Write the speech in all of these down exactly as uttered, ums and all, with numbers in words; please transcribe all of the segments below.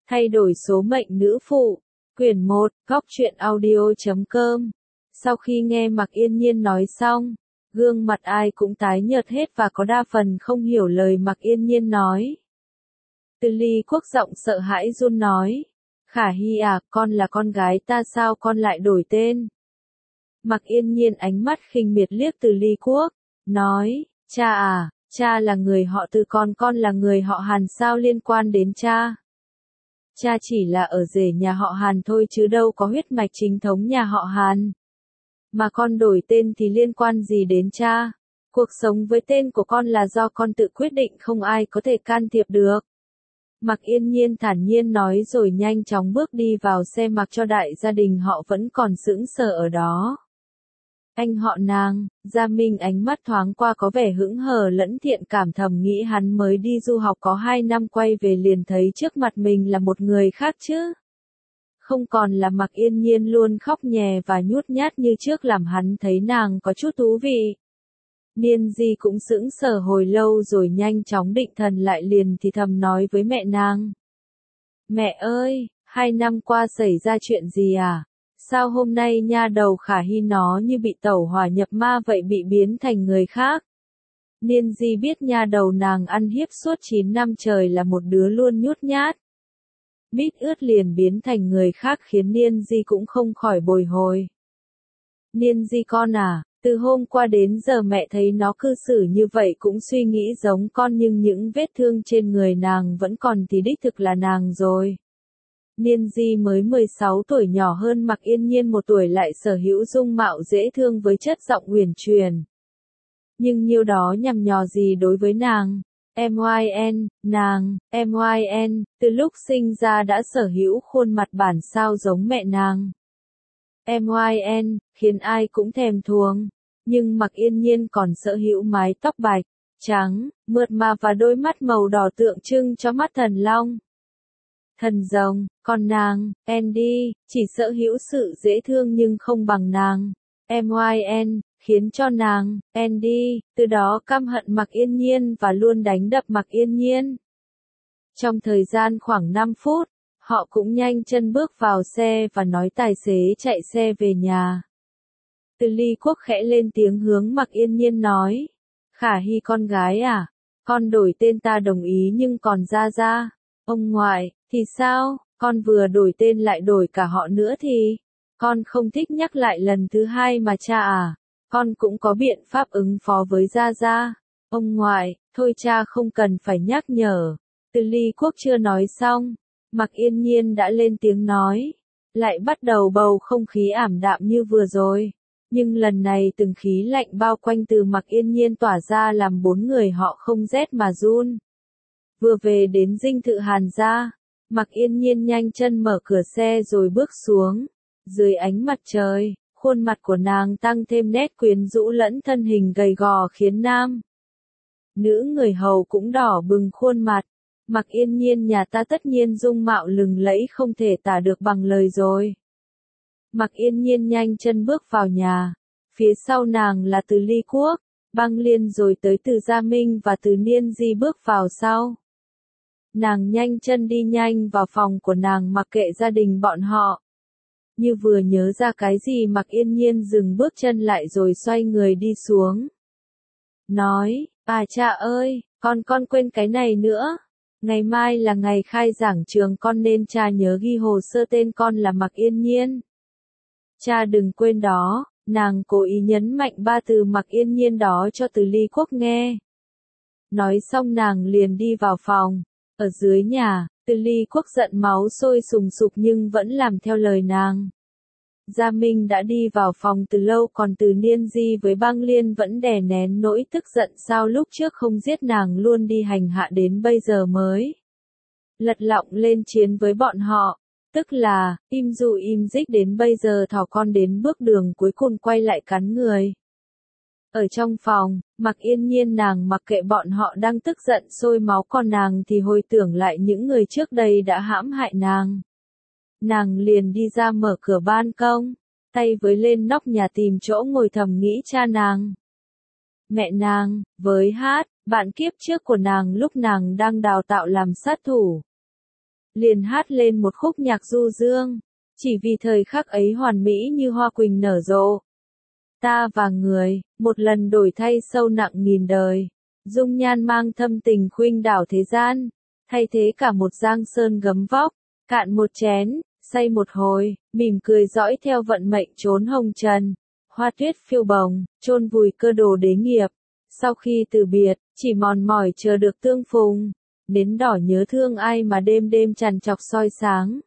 Thay đổi số mệnh nữ phụ, quyển một, góc truyện audio chấm com. Sau khi nghe Mạc Yên Nhiên nói xong, gương mặt ai cũng tái nhợt hết và có đa phần không hiểu lời Mạc Yên Nhiên nói. Từ Ly Quốc giọng sợ hãi run nói, Khả Hy à, con là con gái ta sao con lại đổi tên? Mạc Yên Nhiên ánh mắt khinh miệt liếc Từ Ly Quốc, nói, cha à, cha là người họ Từ còn con là người họ Hàn sao liên quan đến cha? Cha chỉ là ở rể nhà họ Hàn thôi chứ đâu có huyết mạch chính thống nhà họ Hàn. Mà con đổi tên thì liên quan gì đến cha? Cuộc sống với tên của con là do con tự quyết định không ai có thể can thiệp được. Mạc Yên Nhiên thản nhiên nói rồi nhanh chóng bước đi vào xe mặc cho đại gia đình họ vẫn còn sững sờ ở đó. Anh họ nàng, Gia Minh ánh mắt thoáng qua có vẻ hững hờ lẫn thiện cảm thầm nghĩ hắn mới đi du học có hai năm quay về liền thấy trước mặt mình là một người khác chứ. Không còn là Mạc Yên Nhiên luôn khóc nhè và nhút nhát như trước làm hắn thấy nàng có chút thú vị. Niên Di cũng sững sờ hồi lâu rồi nhanh chóng định thần lại liền thì thầm nói với mẹ nàng. Mẹ ơi, hai năm qua xảy ra chuyện gì à? Sao hôm nay nha đầu Khả Hy nó như bị tẩu hỏa nhập ma vậy bị biến thành người khác? Niên Di biết nha đầu nàng ăn hiếp suốt chín năm trời là một đứa luôn nhút nhát. Mít ướt liền biến thành người khác khiến Niên Di cũng không khỏi bồi hồi. Niên Di con à, từ hôm qua đến giờ mẹ thấy nó cư xử như vậy cũng suy nghĩ giống con nhưng những vết thương trên người nàng vẫn còn thì đích thực là nàng rồi. Niên Di mới mười sáu tuổi nhỏ hơn Mạc Yên Nhiên một tuổi lại sở hữu dung mạo dễ thương với chất giọng uyển chuyển. Nhưng nhiêu đó nhằm nhò gì đối với nàng? em i en, nàng, em i en, từ lúc sinh ra đã sở hữu khuôn mặt bản sao giống mẹ nàng. em i en, khiến ai cũng thèm thuồng. Nhưng Mạc Yên Nhiên còn sở hữu mái tóc bạch, trắng, mượt mà và đôi mắt màu đỏ tượng trưng cho mắt thần long. Thần rồng, còn nàng, Andy, chỉ sở hữu sự dễ thương nhưng không bằng nàng. em i en, khiến cho nàng, Andy, từ đó căm hận Mạc Yên Nhiên và luôn đánh đập Mạc Yên Nhiên. Trong thời gian khoảng năm phút, họ cũng nhanh chân bước vào xe và nói tài xế chạy xe về nhà. Từ Ly Quốc khẽ lên tiếng hướng Mạc Yên Nhiên nói, Khả Hy con gái à, con đổi tên ta đồng ý nhưng còn Gia Gia, ông ngoại, thì sao, con vừa đổi tên lại đổi cả họ nữa thì, con không thích nhắc lại lần thứ hai mà cha à, con cũng có biện pháp ứng phó với Gia Gia, ông ngoại, thôi cha không cần phải nhắc nhở. Từ Ly Quốc chưa nói xong, Mạc Yên Nhiên đã lên tiếng nói, lại bắt đầu bầu không khí ảm đạm như vừa rồi. Nhưng lần này từng khí lạnh bao quanh từ Mạc Yên Nhiên tỏa ra làm bốn người họ không rét mà run. Vừa về đến dinh thự Hàn gia, Mạc Yên Nhiên nhanh chân mở cửa xe rồi bước xuống. Dưới ánh mặt trời, khuôn mặt của nàng tăng thêm nét quyến rũ lẫn thân hình gầy gò khiến nam nữ người hầu cũng đỏ bừng khuôn mặt. Mạc Yên Nhiên nhà ta tất nhiên dung mạo lừng lẫy không thể tả được bằng lời rồi. Mạc Yên Nhiên nhanh chân bước vào nhà, phía sau nàng là Từ Ly Quốc, Băng Liên rồi tới Từ Gia Minh và Từ Niên Di bước vào sau. Nàng nhanh chân đi nhanh vào phòng của nàng mặc kệ gia đình bọn họ. Như vừa nhớ ra cái gì Mạc Yên Nhiên dừng bước chân lại rồi xoay người đi xuống. Nói, à cha ơi, con con quên cái này nữa. Ngày mai là ngày khai giảng trường con nên cha nhớ ghi hồ sơ tên con là Mạc Yên Nhiên. Cha đừng quên đó, nàng cố ý nhấn mạnh ba từ Mạc Yên Nhiên đó cho Từ Ly Quốc nghe. Nói xong nàng liền đi vào phòng. Ở dưới nhà, Từ Ly Quốc giận máu sôi sùng sục nhưng vẫn làm theo lời nàng. Gia Minh đã đi vào phòng từ lâu còn Từ Niên Di với Băng Liên vẫn đè nén nỗi tức giận sao lúc trước không giết nàng luôn đi hành hạ đến bây giờ mới lật lọng lên chiến với bọn họ. Tức là, im dù im dích đến bây giờ thỏ con đến bước đường cuối cùng quay lại cắn người. Ở trong phòng, Mạc Yên Nhiên nàng mặc kệ bọn họ đang tức giận sôi máu còn nàng thì hồi tưởng lại những người trước đây đã hãm hại nàng. Nàng liền đi ra mở cửa ban công, tay với lên nóc nhà tìm chỗ ngồi thầm nghĩ cha nàng. Mẹ nàng, với Hát, bạn kiếp trước của nàng lúc nàng đang đào tạo làm sát thủ. liền hát lên một khúc nhạc du dương, chỉ vì thời khắc ấy hoàn mỹ như hoa quỳnh nở rộ. Ta và người, một lần đổi thay sâu nặng nghìn đời, dung nhan mang thâm tình khuynh đảo thế gian, thay thế cả một giang sơn gấm vóc, cạn một chén, say một hồi, mỉm cười dõi theo vận mệnh trốn hồng trần, hoa tuyết phiêu bồng, chôn vùi cơ đồ đế nghiệp. Sau khi từ biệt, chỉ mòn mỏi chờ được tương phùng, nến đỏ nhớ thương ai mà đêm đêm trằn trọc soi sáng.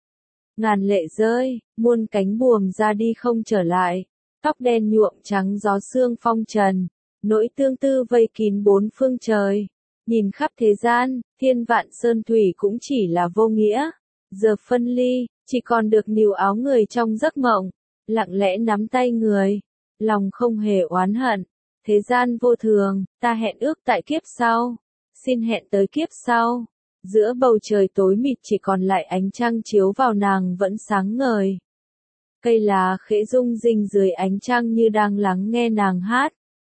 Ngàn lệ rơi, muôn cánh buồm ra đi không trở lại, tóc đen nhuộm trắng gió sương phong trần, nỗi tương tư vây kín bốn phương trời. Nhìn khắp thế gian, thiên vạn sơn thủy cũng chỉ là vô nghĩa. Giờ phân ly, chỉ còn được níu áo người trong giấc mộng, lặng lẽ nắm tay người, lòng không hề oán hận. Thế gian vô thường, ta hẹn ước tại kiếp sau, xin hẹn tới kiếp sau. Giữa bầu trời tối mịt chỉ còn lại ánh trăng chiếu vào nàng vẫn sáng ngời. Cây lá khẽ rung rinh dưới ánh trăng như đang lắng nghe nàng hát.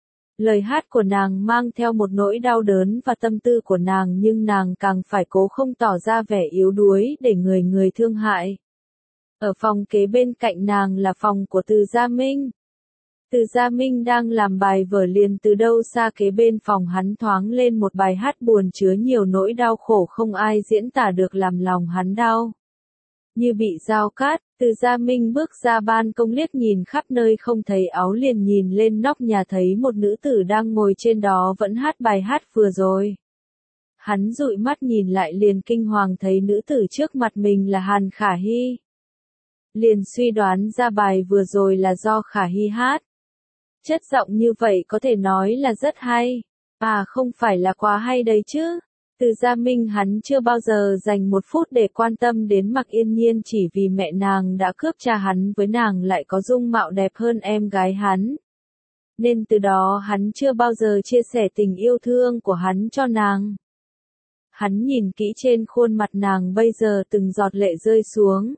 Lời hát của nàng mang theo một nỗi đau đớn và tâm tư của nàng, nhưng nàng càng phải cố không tỏ ra vẻ yếu đuối để người người thương hại. Ở phòng kế bên cạnh nàng là phòng của Từ Gia Minh. Từ Gia Minh đang làm bài vở, liền từ đâu xa kế bên phòng hắn thoáng lên một bài hát buồn chứa nhiều nỗi đau khổ không ai diễn tả được, làm lòng hắn đau như bị dao cát. Từ Gia Minh bước ra ban công liếc nhìn khắp nơi không thấy áo, liền nhìn lên nóc nhà thấy một nữ tử đang ngồi trên đó vẫn hát bài hát vừa rồi. Hắn dụi mắt nhìn lại liền kinh hoàng thấy nữ tử trước mặt mình là Hàn Khả Hy. Liền suy đoán ra bài vừa rồi là do Khả Hy hát. Chất giọng như vậy có thể nói là rất hay. À không phải là quá hay đấy chứ. Từ Gia Minh hắn chưa bao giờ dành một phút để quan tâm đến Mạc Yên Nhiên, chỉ vì mẹ nàng đã cướp cha hắn với nàng lại có dung mạo đẹp hơn em gái hắn. Nên từ đó hắn chưa bao giờ chia sẻ tình yêu thương của hắn cho nàng. Hắn nhìn kỹ trên khuôn mặt nàng bây giờ từng giọt lệ rơi xuống.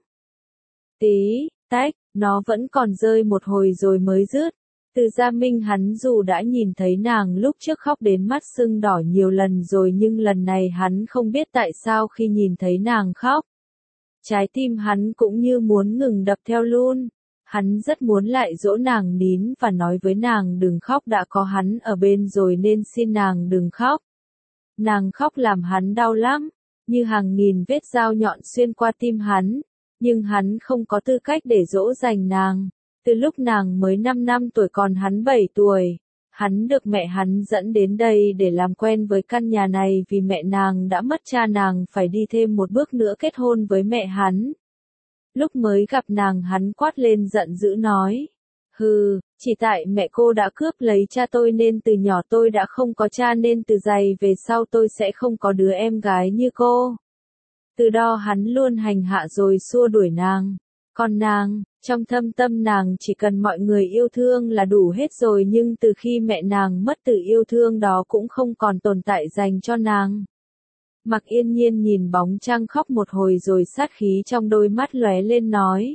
Tí, tách, nó vẫn còn rơi một hồi rồi mới dứt. Từ Gia Minh hắn dù đã nhìn thấy nàng lúc trước khóc đến mắt sưng đỏ nhiều lần rồi, nhưng lần này hắn không biết tại sao khi nhìn thấy nàng khóc, trái tim hắn cũng như muốn ngừng đập theo luôn. Hắn rất muốn lại dỗ nàng nín và nói với nàng đừng khóc, đã có hắn ở bên rồi nên xin nàng đừng khóc. Nàng khóc làm hắn đau lắm, như hàng nghìn vết dao nhọn xuyên qua tim hắn, nhưng hắn không có tư cách để dỗ dành nàng. Từ lúc nàng mới năm năm tuổi còn hắn bảy tuổi, hắn được mẹ hắn dẫn đến đây để làm quen với căn nhà này, vì mẹ nàng đã mất cha nàng phải đi thêm một bước nữa kết hôn với mẹ hắn. Lúc mới gặp nàng hắn quát lên giận dữ nói, hừ, chỉ tại mẹ cô đã cướp lấy cha tôi nên từ nhỏ tôi đã không có cha, nên từ giày về sau tôi sẽ không có đứa em gái như cô. Từ đó hắn luôn hành hạ rồi xua đuổi nàng. Còn nàng, trong thâm tâm nàng chỉ cần mọi người yêu thương là đủ hết rồi, nhưng từ khi mẹ nàng mất từ yêu thương đó cũng không còn tồn tại dành cho nàng. Mạc Yên Nhiên nhìn bóng trăng khóc một hồi rồi sát khí trong đôi mắt lóe lên nói.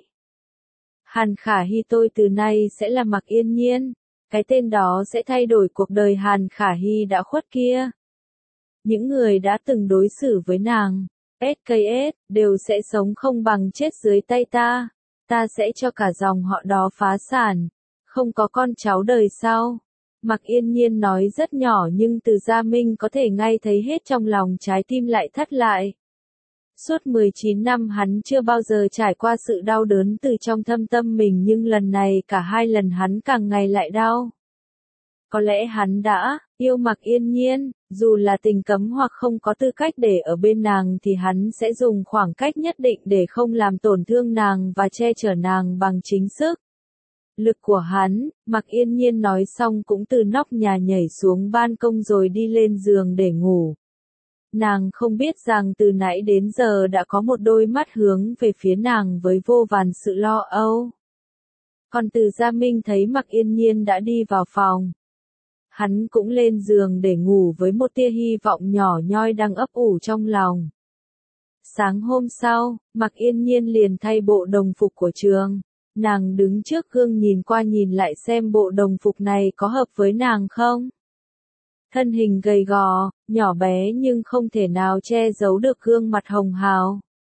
Hàn Khả Hy tôi từ nay sẽ là Mạc Yên Nhiên, cái tên đó sẽ thay đổi cuộc đời Hàn Khả Hy đã khuất kia. Những người đã từng đối xử với nàng, ét ca ét, đều sẽ sống không bằng chết dưới tay ta. Ta sẽ cho cả dòng họ đó phá sản, không có con cháu đời sau. Mạc Yên Nhiên nói rất nhỏ nhưng Từ Gia Minh có thể ngay thấy hết, trong lòng trái tim lại thắt lại. Suốt mười chín năm hắn chưa bao giờ trải qua sự đau đớn từ trong thâm tâm mình, nhưng lần này cả hai lần hắn càng ngày lại đau. Có lẽ hắn đã yêu Mạc Yên Nhiên, dù là tình cấm hoặc không có tư cách để ở bên nàng thì hắn sẽ dùng khoảng cách nhất định để không làm tổn thương nàng và che chở nàng bằng chính sức lực của hắn. Mạc Yên Nhiên nói xong cũng từ nóc nhà nhảy xuống ban công rồi đi lên giường để ngủ. Nàng không biết rằng từ nãy đến giờ đã có một đôi mắt hướng về phía nàng với vô vàn sự lo âu. Còn Từ Gia Minh thấy Mạc Yên Nhiên đã đi vào phòng, hắn cũng lên giường để ngủ với một tia hy vọng nhỏ nhoi đang ấp ủ trong lòng. Sáng hôm sau, Mạc Yên Nhiên liền thay bộ đồng phục của trường. Nàng đứng trước gương nhìn qua nhìn lại xem bộ đồng phục này có hợp với nàng không. Thân hình gầy gò, nhỏ bé nhưng không thể nào che giấu được gương mặt hồng hào.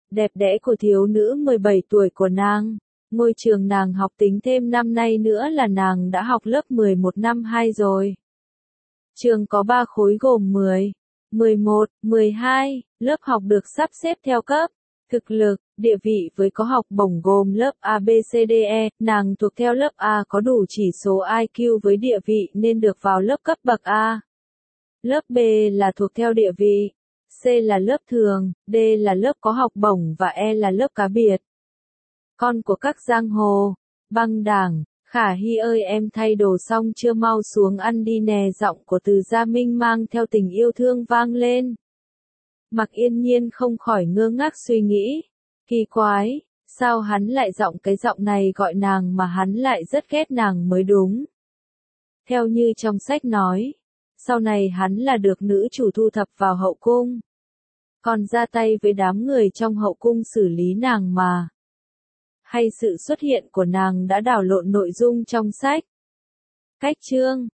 đẹp đẽ của thiếu nữ mười bảy tuổi của nàng. Ngôi trường nàng học tính thêm năm nay nữa là nàng đã học lớp mười một năm hai rồi. Trường có ba khối gồm mười, mười một, mười hai, lớp học được sắp xếp theo cấp, thực lực, địa vị với có học bổng gồm lớp A B C D E, nàng thuộc theo lớp A có đủ chỉ số I Q với địa vị nên được vào lớp cấp bậc A. Lớp B là thuộc theo địa vị, C là lớp thường, D là lớp có học bổng và E là lớp cá biệt. Con của các giang hồ, băng đảng, Khả Hy ơi em thay đồ xong chưa mau xuống ăn đi nè, giọng của Từ Gia Minh mang theo tình yêu thương vang lên. Mặc Yên Nhiên không khỏi ngơ ngác suy nghĩ, kỳ quái, sao hắn lại giọng cái giọng này gọi nàng mà hắn lại rất ghét nàng mới đúng. Theo như trong sách nói, sau này hắn là được nữ chủ thu thập vào hậu cung, còn ra tay với đám người trong hậu cung xử lý nàng mà. Hay sự xuất hiện của nàng đã đảo lộn nội dung trong sách? Cách chương